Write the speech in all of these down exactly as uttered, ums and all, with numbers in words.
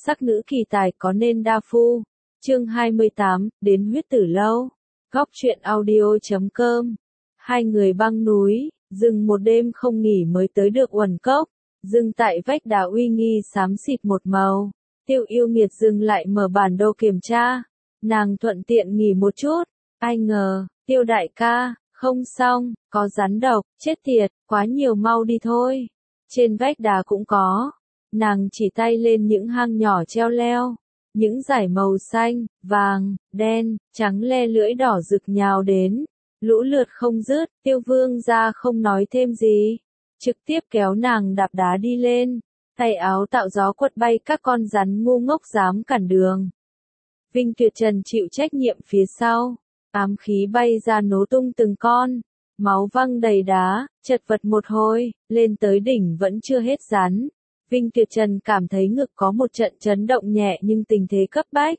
sắc nữ kỳ tài có nên đa phu. Chương hai mươi tám, đến huyết tử lâu. Góc truyện audio chấm com. Hai người băng núi, dừng một đêm không nghỉ mới tới được Uẩn Cốc, dừng tại vách đá uy nghi xám xịt một màu. Tiêu Yêu Nghiệt dừng lại mở bản đồ kiểm tra, nàng thuận tiện nghỉ một chút, ai ngờ, Tiêu đại ca, không xong, có rắn độc, chết tiệt, quá nhiều mau đi thôi. Trên vách đá cũng có, nàng chỉ tay lên những hang nhỏ treo leo, những dải màu xanh, vàng, đen, trắng le lưỡi đỏ rực nhào đến, lũ lượt không dứt. Tiêu Vương gia không nói thêm gì, trực tiếp kéo nàng đạp đá đi lên, tay áo tạo gió quật bay các con rắn ngu ngốc dám cản đường. Vinh Tuyệt Trần chịu trách nhiệm phía sau, ám khí bay ra nổ tung từng con, máu văng đầy đá, chật vật một hồi, lên tới đỉnh vẫn chưa hết rắn. Vinh Tuyệt Trần cảm thấy ngực có một trận chấn động nhẹ nhưng tình thế cấp bách.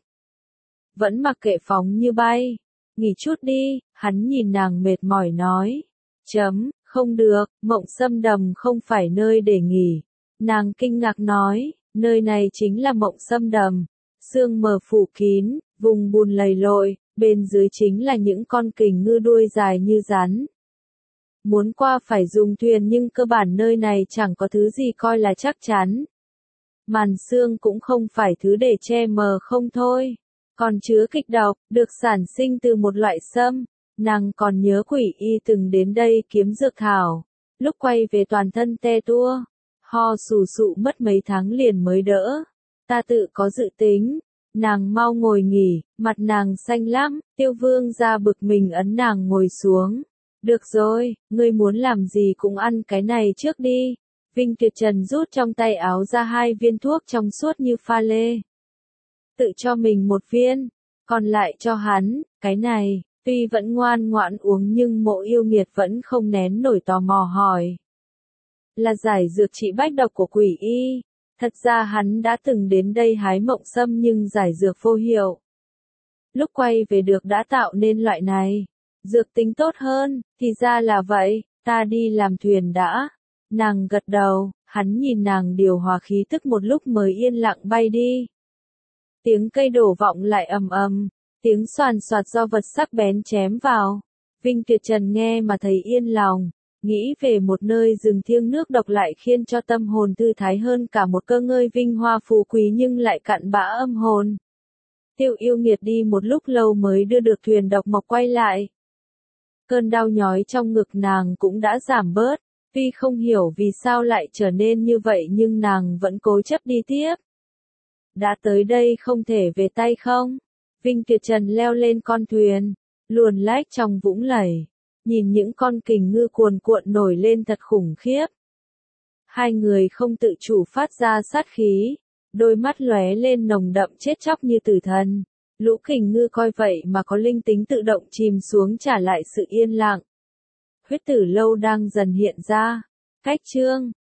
Vẫn mặc kệ phóng như bay. Nghỉ chút đi, hắn nhìn nàng mệt mỏi nói. Chấm, không được, Mộng Sâm Đầm không phải nơi để nghỉ. Nàng kinh ngạc nói, nơi này chính là Mộng Sâm Đầm. Sương mờ phủ kín, vùng bùn lầy lội, bên dưới chính là những con kình ngư đuôi dài như rắn. Muốn qua phải dùng thuyền nhưng cơ bản nơi này chẳng có thứ gì coi là chắc chắn. Màn sương cũng không phải thứ để che mờ không thôi, còn chứa kịch độc, được sản sinh từ một loại sâm. Nàng còn nhớ Quỷ Y từng đến đây kiếm dược thảo, lúc quay về toàn thân te tua, ho sù sụ mất mấy tháng liền mới đỡ. Ta tự có dự tính. Nàng mau ngồi nghỉ, mặt nàng xanh lắm. Tiêu Vương gia bực mình ấn nàng ngồi xuống. Được rồi, ngươi muốn làm gì cũng ăn cái này trước đi. Vinh Tuyệt Trần rút trong tay áo ra hai viên thuốc trong suốt như pha lê. Tự cho mình một viên, còn lại cho hắn. Cái này, tuy vẫn ngoan ngoãn uống nhưng Mộ Yêu Nghiệt vẫn không nén nổi tò mò hỏi. Là giải dược trị bách độc của Quỷ Y. Thật ra hắn đã từng đến đây hái mộng sâm nhưng giải dược vô hiệu. Lúc quay về được đã tạo nên loại này. Dược tính tốt hơn, thì ra là vậy, ta đi làm thuyền đã. Nàng gật đầu, hắn nhìn nàng điều hòa khí tức một lúc mới yên lặng bay đi. Tiếng cây đổ vọng lại ầm ầm, tiếng xoàn xoạt do vật sắc bén chém vào. Vinh Tuyệt Trần nghe mà thấy yên lòng, nghĩ về một nơi rừng thiêng nước độc lại khiến cho tâm hồn thư thái hơn cả một cơ ngơi vinh hoa phú quý nhưng lại cặn bã âm hồn. Tiêu Yêu Nghiệt đi một lúc lâu mới đưa được thuyền độc mộc quay lại. Cơn đau nhói trong ngực nàng cũng đã giảm bớt, tuy không hiểu vì sao lại trở nên như vậy nhưng nàng vẫn cố chấp đi tiếp. Đã tới đây không thể về tay không? Vinh Tuyệt Trần leo lên con thuyền, luồn lách trong vũng lầy, nhìn những con kình ngư cuồn cuộn nổi lên thật khủng khiếp. Hai người không tự chủ phát ra sát khí, đôi mắt lóe lên nồng đậm chết chóc như tử thần. Lũ kình ngư coi vậy mà có linh tính tự động chìm xuống trả lại sự yên lặng. Huyết tử lâu đang dần hiện ra. Cách chương